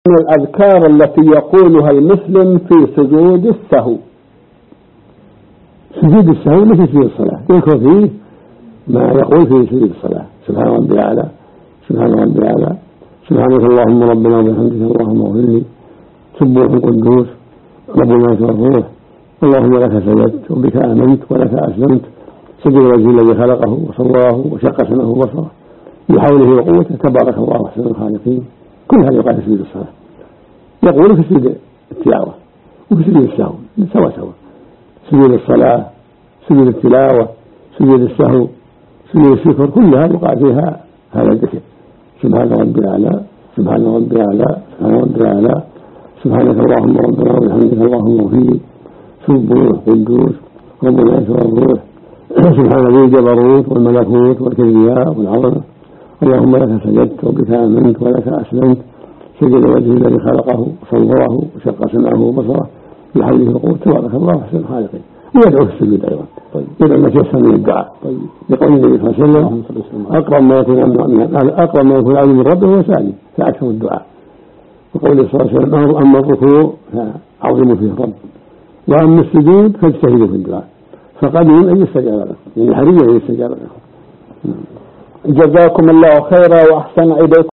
من الأذكار التي يقولها المسلم في سجود السهو. سجود السهو مثل سجود الصلاة، يذكر فيه ما يقول في سجود الصلاة: سبحان ربي الأعلى، سبحان ربي الأعلى، سبحانك اللهم ربنا وبحمدك اللهم اغفر لي، سبوح القدوس رب الملك والروح، اللهم لك سجدت وبك آمنت ولك أسلمت، سجد الوجه الذي خلقه وصوراه وشق سمعه وبصره بحوله وقوته، تبارك الله أحسن الخالقين. كل هذا يقال في سجود الصلاة، يقول في سجود التلاوة وفي سجود السهو سوا سوا. سجود الصلاة، سجود التلاوة، سجود السهو، سجود الشكر، كلها يقال فيها هذا الذكر: سبحان ربي الأعلى، سبحان ربي الأعلى، سبحان ربي الأعلى، سبحانك اللهم ربنا وبحمدك اللهم اغفر لي، سبوح قدوس رب الملك والروح، سبحان ذي الجبروت والملكوت والكبرياء والعظمة، اللهم لك سجدت وبك آمنت ولك أسلمت، سجد الوجه الذي خلقه وصوره وشق سمعه وبصره بحوله وقوته، تبارك الله أحسن الخالقين. ويدعو في السجود أيضا، يدعو ما تيسر من الدعاء، يقول النبي صلى الله عليه وسلم: أقرب ما يكون العبد من ربه هو ساجد، فأكثر الدعاء. وقول صلى الله عليه وسلم: أما الركوع فعظموا فيه الرب، وأما السجود فاجتهدوا في الدعاء، فقبل أن يستجاب لكم، يعني حري أن يستجاب لكم. جزاكم الله خيرا وأحسن إليكم.